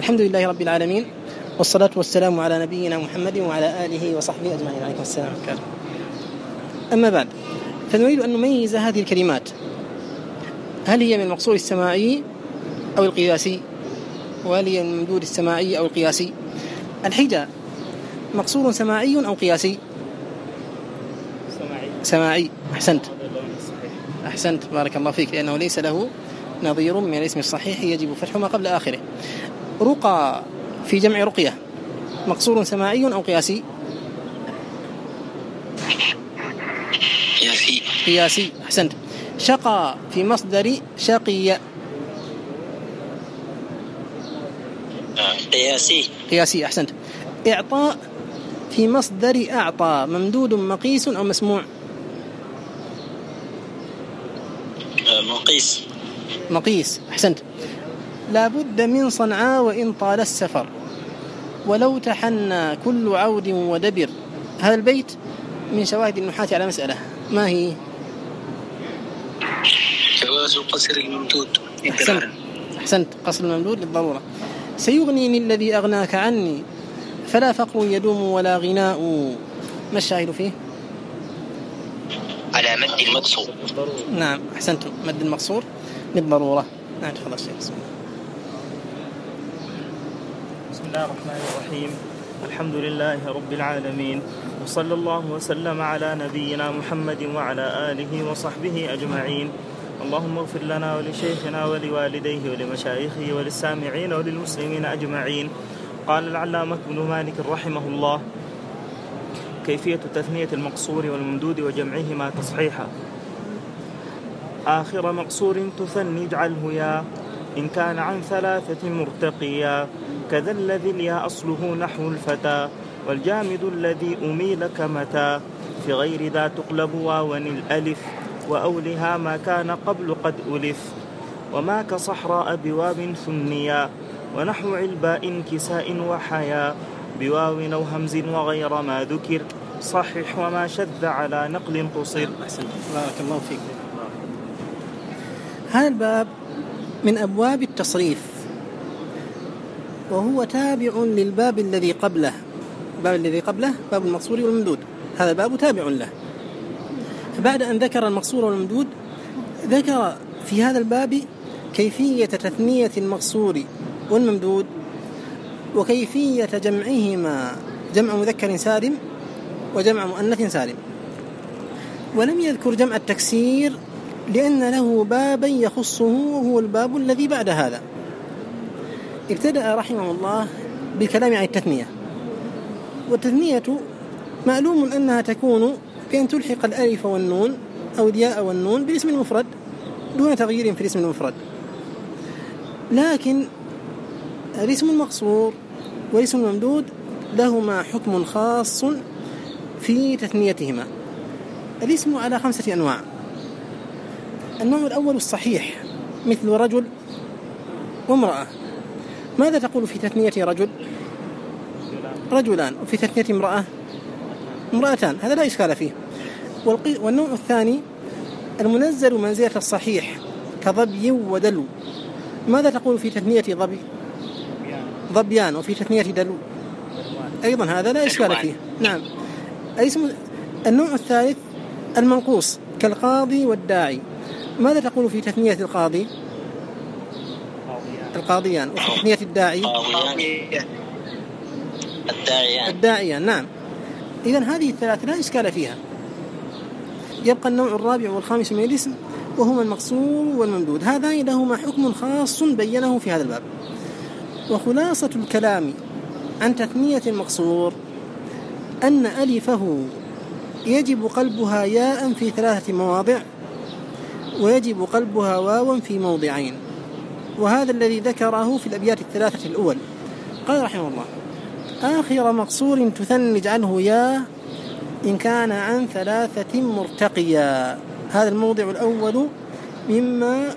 الحمد لله رب العالمين، والصلاة والسلام على نبينا محمد وعلى آله وصحبه أجمعين. عليكم السلام. أما بعد، فنريد أن نميز هذه الكلمات، هل هي من المقصور السماعي أو القياسي، وهل هي من الممدود السماعي أو القياسي. الحجة مقصور سماعي أو قياسي؟ سماعي. أحسنت بارك الله فيك، لأنه ليس له نظير من الاسم الصحيح يجب فتح ما قبل آخره. رقى في جمع رقية مقصور سماعي أو قياسي؟ قياسي. أحسنت. شقى في مصدر شقي قياسي. أحسنت. إعطاء في مصدر أعطى ممدود مقيس أو مسموع؟ مقيس. أحسنت. لا بد من صنعاء وإن طال السفر، ولو تحنى كل عود ودبر. هذا البيت من شواهد النحاة على مسألة، ما هي؟ جواز قصر الممدود. أحسنت. قصر الممدود للضرورة. سيغنيني الذي أغناك عني، فلا فقر يدوم ولا غناء. ما الشاهد فيه؟ على مد المقصور. نعم أحسنتم، مد المقصور للضرورة. نعم تفضل شيخ. بسم الله الرحمن الرحيم. الحمد لله رب العالمين، وصلى الله وسلم على نبينا محمد وعلى آله وصحبه أجمعين. اللهم اغفر لنا ولشيخنا ولوالديه ولمشايخه وللسامعين وللمسلمين أجمعين. قال العلامة ابن مالك رحمه الله: كيفية تثنية المقصور والممدود وجمعهما تصحيحا. آخر مقصور تثني اجعله يا، إن كان عن ثلاثة مرتقيا، كذا الذي اليا أصله نحو الفتى، والجامد الذي أميل كمتى، في غير ذا تقلب واو الألف، وأولها ما كان قبل قد ألف، وما كصحراء بواب ثنيا، ونحو علباء كساء وحيا، بواو أو همز وغير ما ذكر، صحح وما شذ على نقل قصر. بارك الله فيك. هذا الباب من أبواب التصريف، وهو تابع للباب الذي قبله. الباب الذي قبله باب المقصور والممدود، هذا الباب تابع له. فبعد أن ذكر المقصور والممدود، ذكر في هذا الباب كيفية تثنية المقصور والممدود، وكيفية جمعهما، جمع مذكر سالم وجمع مؤنث سالم. ولم يذكر جمع التكسير لأن له بابا يخصه، وهو الباب الذي بعد هذا. ابتدأ رحمه الله بالكلام عن التثنية. والتثنية معلوم أنها تكون بأن تلحق الألف والنون أو الياء والنون بالاسم المفرد دون تغيير في الاسم المفرد. لكن الاسم المقصور والاسم الممدود لهما حكم خاص في تثنيتهما. الاسم على 5 أنواع. النوع الأول الصحيح، مثل رجل وامرأة. ماذا تقول في تثنية رجل؟ رجلان. وفي تثنية امرأة امرأتان، هذا لا إشكال فيه. والنوع الثاني المنزل منزلة الصحيح، كضبي ودلو. ماذا تقول في تثنية ضبي؟ ضبيان. وفي تثنية دلو أيضا، هذا لا إشكال فيه. نعم. النوع الثالث المنقوص، كالقاضي والداعي. ماذا تقول في تثنية القاضي؟ القاضيان. وفي تثنية الداعي الداعيان. نعم. إذن هذه الثلاث لا إشكال فيها. يبقى النوع الرابع والخامس من الاسم، وهما المقصور والممدود. هذان لهما حكم خاص بينه في هذا الباب. وخلاصة الكلام عن تثنية المقصور أن ألفه يجب قلبها ياء في 3 مواضع، ويجب قلبها واوا في موضعين. وهذا الذي ذكره في الأبيات الثلاثة الأول. قال رحمه الله: آخر مقصور تثني اجعله يا، إن كان عن 3 مرتقيا. هذا الموضع الأول مما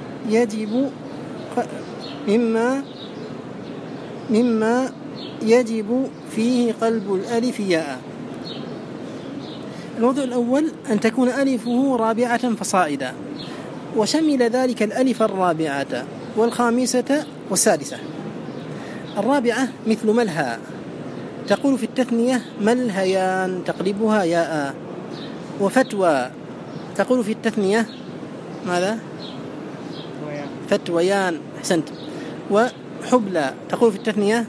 يجب فيه قلب الألف ياء. الموضوع الأول أن تكون ألفه رابعة فصائدا، وشمل ذلك الألف الرابعة والخامسة والسادسة. الرابعة مثل ملهى، تقول في التثنية ملهيان تقلبها ياء. وفتوى تقول في التثنية ماذا؟ فتويان، أحسنت. وحبلى تقول في التثنية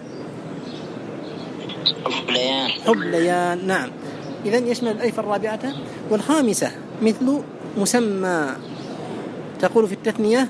حبليان، نعم. إذن يشمل الألف الرابعة. والخامسة مثل مسمى، تقول في التثنية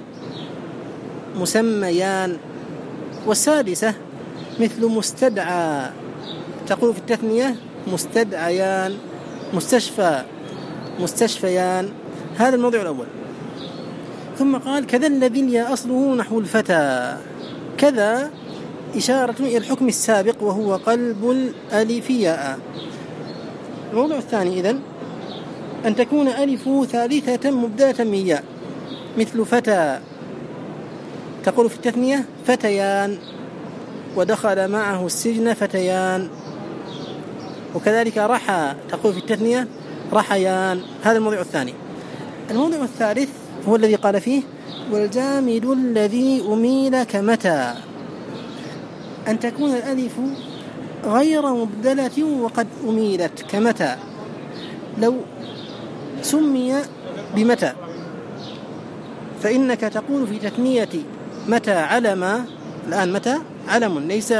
مسميان. والسادسة مثل مستدعى، تقول في التثنية مستدعيان. مستشفى مستشفيان. هذا الموضوع الأول. ثم قال كذا الذي الياء أصله نحو الفتى. كذا إشارة إلى الحكم السابق وهو قلب الألف ياء. الموضوع الثاني إذن أن تكون ألف ثالثة مبدلة من ياء، مثل فتى، تقول في التثنية فتيان، ودخل معه السجن فتيان. وكذلك رحى، تقول في التثنية رحيان. هذا الموضوع الثاني. الموضوع الثالث هو الذي قال فيه والجامد الذي أميل كمتى، أن تكون الألف غير مبدلة وقد أميلت كمتى. لو سمي بمتى فإنك تقول في تثنية متى علم. الآن متى علم، ليس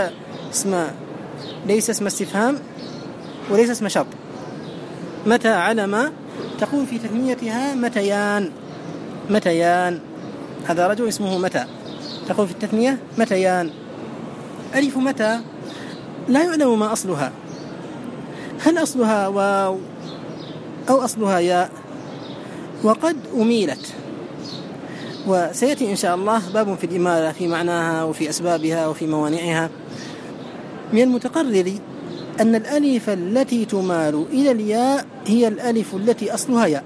اسم استفهام وليس اسم شرط. متى علم تقول في تثنيتها متيان. هذا رجل اسمه متى، تقول في التثنية متيان. ألف متى لا يعلم ما أصلها، هل أصلها واو أو أصلها ياء، وقد أميلت. وسيأتي إن شاء الله باب في الإمالة في معناها وفي أسبابها وفي موانعها. من المتقرر أن الألف التي تمال إلى الياء هي الألف التي أصلها ياء.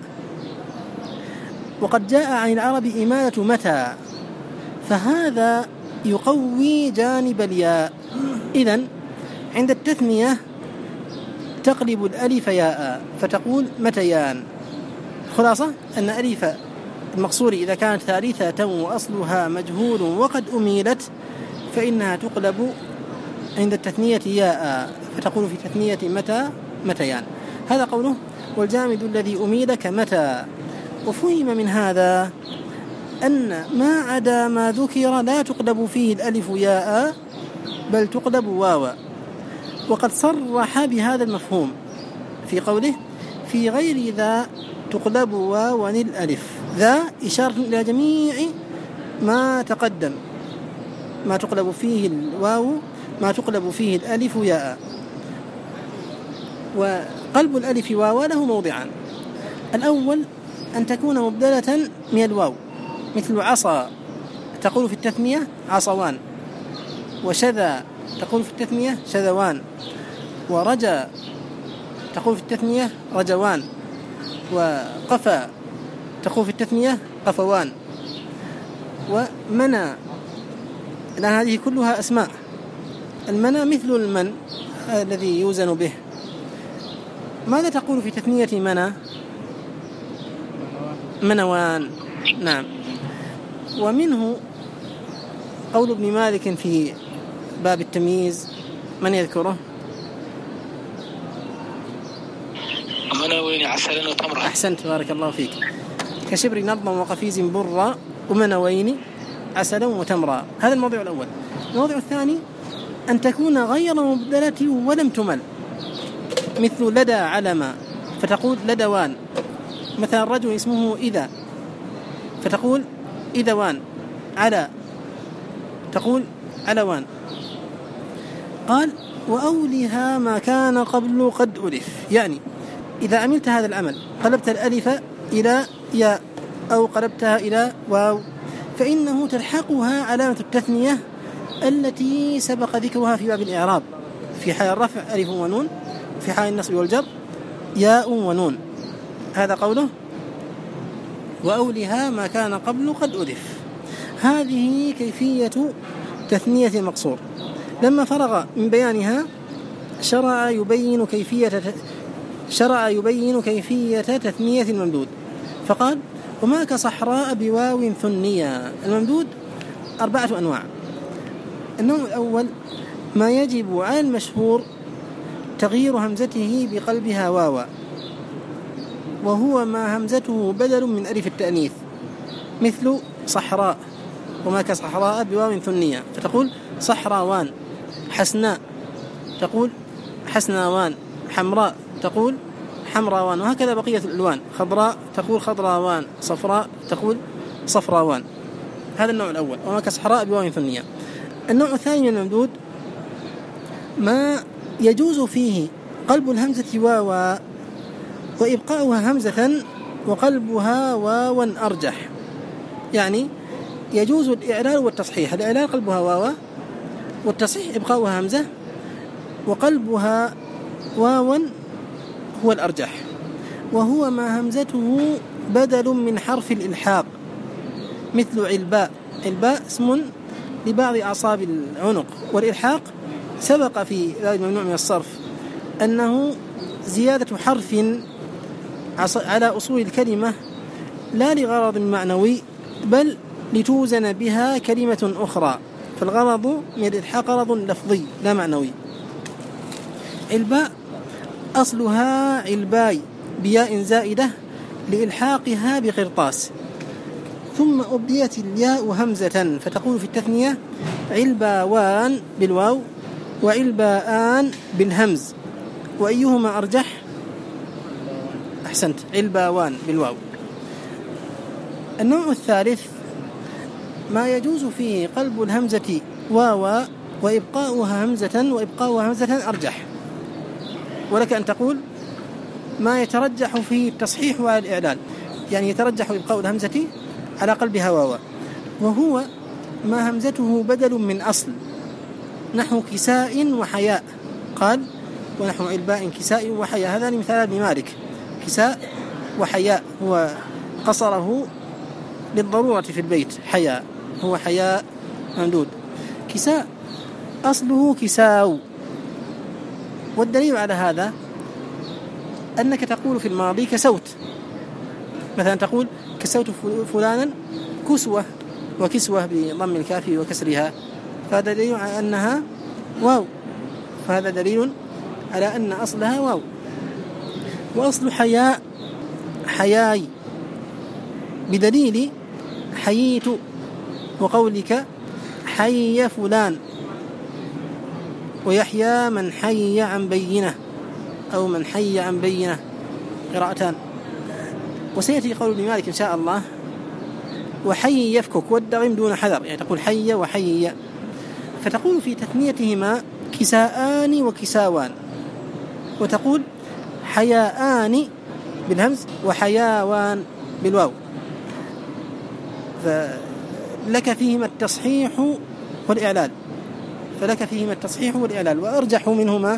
وقد جاء عن العرب إمالة متى، فهذا يقوي جانب الياء. إذن عند التثنية تقلب الألف ياء فتقول متيان. خلاصة أن ألف المقصور إذا كانت ثالثة وأصلها مجهول وقد أميلت فإنها تقلب عند التثنية ياء فتقول في تثنية متيان. هذا قوله والجامد الذي أميل كمتى. وفهم من هذا أن ما عدا ما ذكر لا تقلب فيه الألف ياء بل تقلب واوا. وقد صرح بهذا المفهوم في قوله في غير ذا تقلب واوا الألف. ذا إشارة إلى جميع ما تقدم، ما تقلب فيه الواو، ما تقلب فيه الألف ياء. وقلب الألف واوا له موضعان. الأول أن تكون مبدلة من الواو، مثل عصا تقول في التثنية عصوان، وشذا تقول في التثنية شذوان، ورجا تقول في التثنية رجوان، وقفا تقول في التثنية قفوان، ومنى. الآن هذه كلها أسماء. المنى مثل المن الذي يوزن به. ماذا تقول في تثنية منى؟ منوان، نعم. ومنه قول ابن مالك في باب التمييز، من يذكره؟ منوين عسلا وتمرة. أحسنت، بارك الله فيك. كشبر نضم وقفيز برا ومنوين عسلا وتمرة. هذا الموضوع الأول. الموضوع الثاني أن تكون غير مبدلة ولم تمل، مثل لدى علم فتقول لدوان. مثلا رجل اسمه إذا فتقول إذوان. على تقول علوان. قال وأولها ما كان قبل قد ألف، يعني إذا عملت هذا العمل قلبت الألف إلى ياء أو قلبتها إلى واو فإنه تلحقها علامة التثنية التي سبق ذكرها في باب الإعراب، في حال الرفع ألف ونون، في حال النصب والجر ياء ونون. هذا قوله وأولها ما كان قبل قد ألف. هذه كيفية تثنية المقصور. لما فرغ من بيانها شرع يبين كيفية تثنية الممدود، فقال وما كصحراء بواو ثنية. الممدود 4 أنواع. النوع الأول ما يجب على المشهور تغيير همزته بقلبها واوا، وهو ما همزته بدل من ألف التأنيث، مثل صحراء، وما كصحراء بواو ثنية فتقول صحراوان. حسناء تقول حسناوان. حمراء تقول حمراوان، وهكذا بقية الألوان. خضراء تقول خضراوان. صفراء تقول صفراوان. هذا النوع الأول، وما كصحراء بواو ثنية. النوع الثاني من الممدود ما يجوز فيه قلب الهمزة واوا وإبقاؤها همزة وقلبها واوا أرجح، يعني يجوز الإعلال والتصحيح. الإعلال قلبها واوا، والتصحيح إبقاؤها همزة، وقلبها واوا هو الأرجح، وهو ما همزته بدل من حرف الإلحاق، مثل علباء. علباء اسم لبعض أعصاب العنق، والإلحاق سبق في ذلك الممنوع من الصرف أنه زيادة حرف على أصول الكلمة لا لغرض معنوي بل لتوزن بها كلمة أخرى، فالغرض من الإلحاق غرض لفظي لا معنوي. علباء أصلها علباي بياء زائدة لإلحاقها بقرطاس، ثم أبديت الياء همزة فتقول في التثنية علباوان بالواو وعلباءان بالهمز، وأيهما أرجح؟ أحسنت، علباوان بالواو. النوع الثالث ما يجوز فيه قلب الهمزة واوا وإبقاؤها همزة أرجح، ولك أن تقول ما يترجح فيه التصحيح والإعلال، يعني يترجح إبقاء الهمزة على قلبها واوا، وهو ما همزته بدل من أصل، نحو كساء وحياء. قال ونحو علباء كساء وحياء، هذا مثال ابن مالك. كساء وحياء هو قصره للضرورة في البيت، حياء هو حياء ممدود. كساء أصله كساو، والدليل على هذا أنك تقول في الماضي كسوت، مثلا تقول كسوت فلانا كسوة، وكسوة بضم الكاف وكسرها، فهذا دليل على أنها واو، فهذا دليل على أن أصلها واو. وأصل حياء حياي بدليل حييت، وقولك حي فلان، ويحيى من حي عن بينة أو من حي عن بينة، قراءتان. وسيأتي قول ابن مالك إن شاء الله وحي يفكك والدغم دون حذر، يعني تقول حي وحي، فتقول في تثنيتهما كساءان وكساوان، وتقول حياءان بالهمز وحياوان بالواو، فلك فيهما التصحيح والإعلال، وأرجح منهما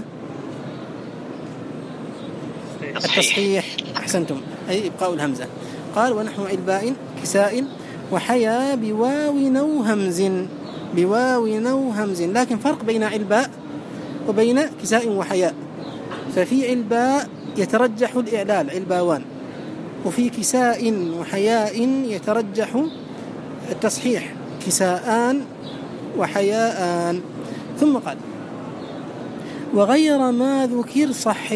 التصحيح. أحسنتم، أي إبقاء الهمزة. قال ونحو علباء كساء وحيا بواو نو همز، لكن فرق بين علباء وبين كساء وحياء، ففي علباء يترجح الإعلال علباوان، وفي كساء وحياء يترجح التصحيح كساءان وحياءان. ثم قال وغير ما ذكر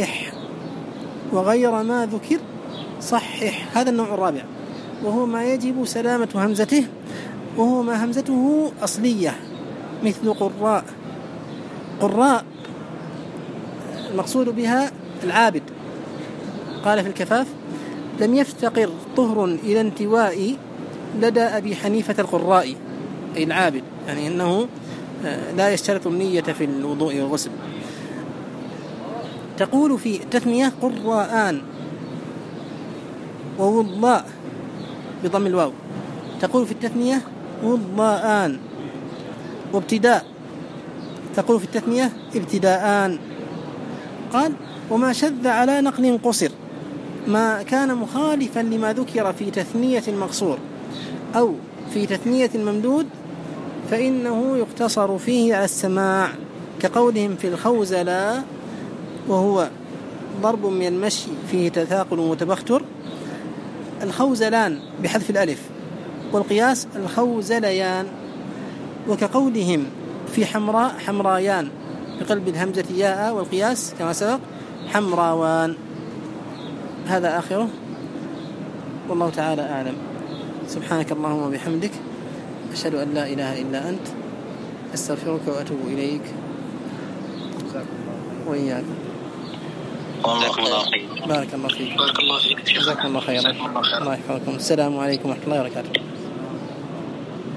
صحح، هذا النوع الرابع، وهو ما يجب سلامة همزته، وهو ما همزته أصلية، مثل قراء المقصود بها العابد. قال في الكفاف لم يفتقر طهر إلى انتواء لدى أبي حنيفة القراء، أي العابد، يعني أنه لا يشترط النية في الوضوء والغسل. تقول في التثنية قراءان ووضاء بضم الواو، تقول في التثنية وضاءان. وابتداء تقول في التثنية ابتداءان. قال وما شذ على نقل قصر، ما كان مخالفا لما ذكر في تثنية المقصور أو في تثنية الممدود فإنه يقتصر فيه على السماع، كقولهم في الخوزلا، وهو ضرب من المشي فيه تثاقل وتبختر، الخوزلان بحذف الألف، والقياس الخوزليان. وكقولهم في حمراء حمرايان بقلب الهمزة ياء، والقياس كما سبق حمراوان. هذا آخره، والله تعالى أعلم. سبحانك اللهم وبحمدك، أشهد أن لا إله إلا أنت، أستغفرك وأتوب إليك. وإياك. بارك الله فيك. بارك الله فيك. جزاكم الله خيرا. الله يحفظكم. السلام عليكم ورحمة الله وبركاته.